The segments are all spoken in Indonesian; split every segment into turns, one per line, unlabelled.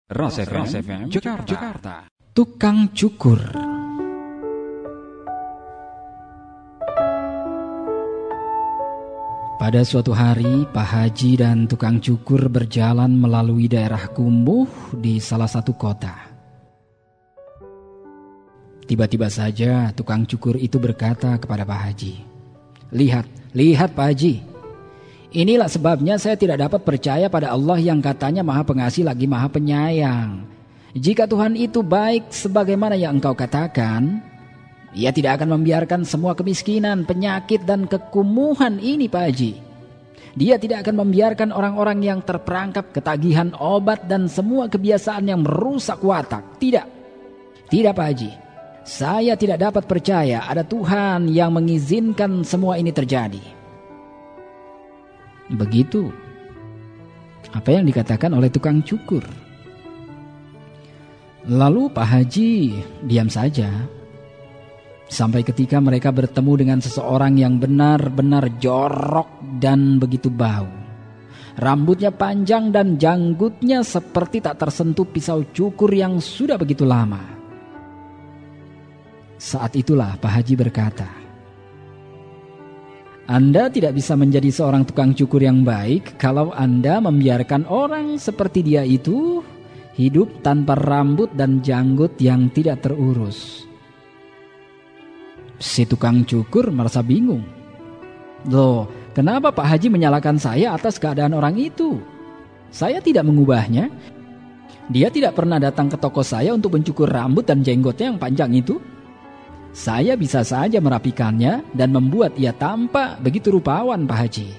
Ras FM Jakarta.
Tukang cukur. Pada suatu hari, Pak Haji dan tukang cukur berjalan melalui daerah kumuh di salah satu kota. Tiba-tiba saja tukang cukur itu berkata kepada Pak Haji, Lihat Pak Haji, inilah sebabnya saya tidak dapat percaya pada Allah yang katanya Maha Pengasih lagi Maha Penyayang. Jika Tuhan itu baik sebagaimana yang engkau katakan, Ia tidak akan membiarkan semua kemiskinan, penyakit dan kekumuhan ini Pak Haji. Dia tidak akan membiarkan orang-orang yang terperangkap ketagihan obat dan semua kebiasaan yang merusak watak. Tidak Pak Haji. Saya tidak dapat percaya ada Tuhan yang mengizinkan semua ini terjadi. Begitu apa yang dikatakan oleh tukang cukur. Lalu Pak Haji diam saja sampai ketika mereka bertemu dengan seseorang yang benar-benar jorok dan begitu bau. Rambutnya panjang dan janggutnya seperti tak tersentuh pisau cukur yang sudah begitu lama. Saat itulah Pak Haji berkata, Anda tidak bisa menjadi seorang tukang cukur yang baik kalau Anda membiarkan orang seperti dia itu hidup tanpa rambut dan janggut yang tidak terurus. Si tukang cukur merasa bingung. Loh, kenapa Pak Haji menyalahkan saya atas keadaan orang itu? Saya tidak mengubahnya. Dia tidak pernah datang ke toko saya untuk mencukur rambut dan jenggotnya yang panjang itu. Saya bisa saja merapikannya dan membuat ia tampak begitu rupawan Pak Haji.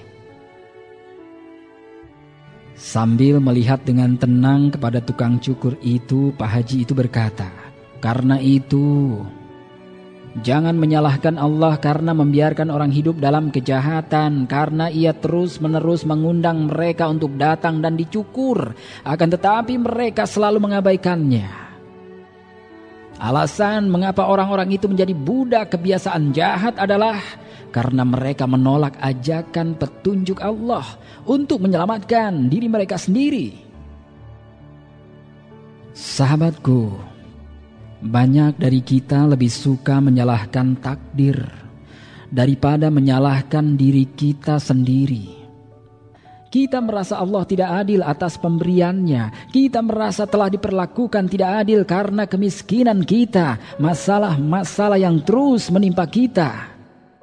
Sambil melihat dengan tenang kepada tukang cukur itu, Pak Haji itu berkata, Karena itu, jangan menyalahkan Allah karena membiarkan orang hidup dalam kejahatan, karena Ia terus-menerus mengundang mereka untuk datang dan dicukur, akan tetapi mereka selalu mengabaikannya. Alasan mengapa orang-orang itu menjadi budak kebiasaan jahat adalah karena mereka menolak ajakan petunjuk Allah untuk menyelamatkan diri mereka sendiri. Sahabatku, banyak dari kita lebih suka menyalahkan takdir daripada menyalahkan diri kita sendiri. Kita merasa Allah tidak adil atas pemberiannya. Kita merasa telah diperlakukan tidak adil karena kemiskinan kita, masalah-masalah yang terus menimpa kita.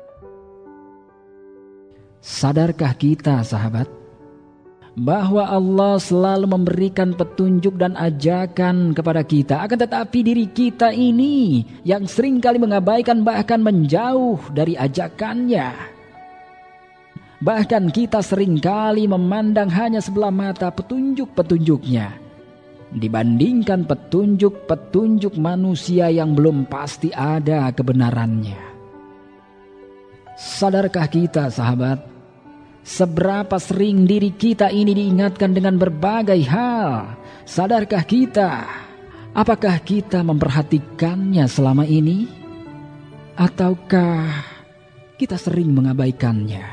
Sadarkah kita, sahabat, bahwa Allah selalu memberikan petunjuk dan ajakan kepada kita, akan tetapi diri kita ini yang seringkali mengabaikan bahkan menjauh dari ajakannya. Bahkan kita seringkali memandang hanya sebelah mata petunjuk-petunjuknya dibandingkan petunjuk-petunjuk manusia yang belum pasti ada kebenarannya. Sadarkah kita, sahabat, seberapa sering diri kita ini diingatkan dengan berbagai hal? Sadarkah kita? Apakah kita memperhatikannya selama ini? Ataukah kita sering mengabaikannya?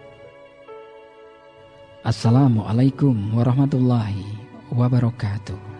Assalamualaikum warahmatullahi wabarakatuh.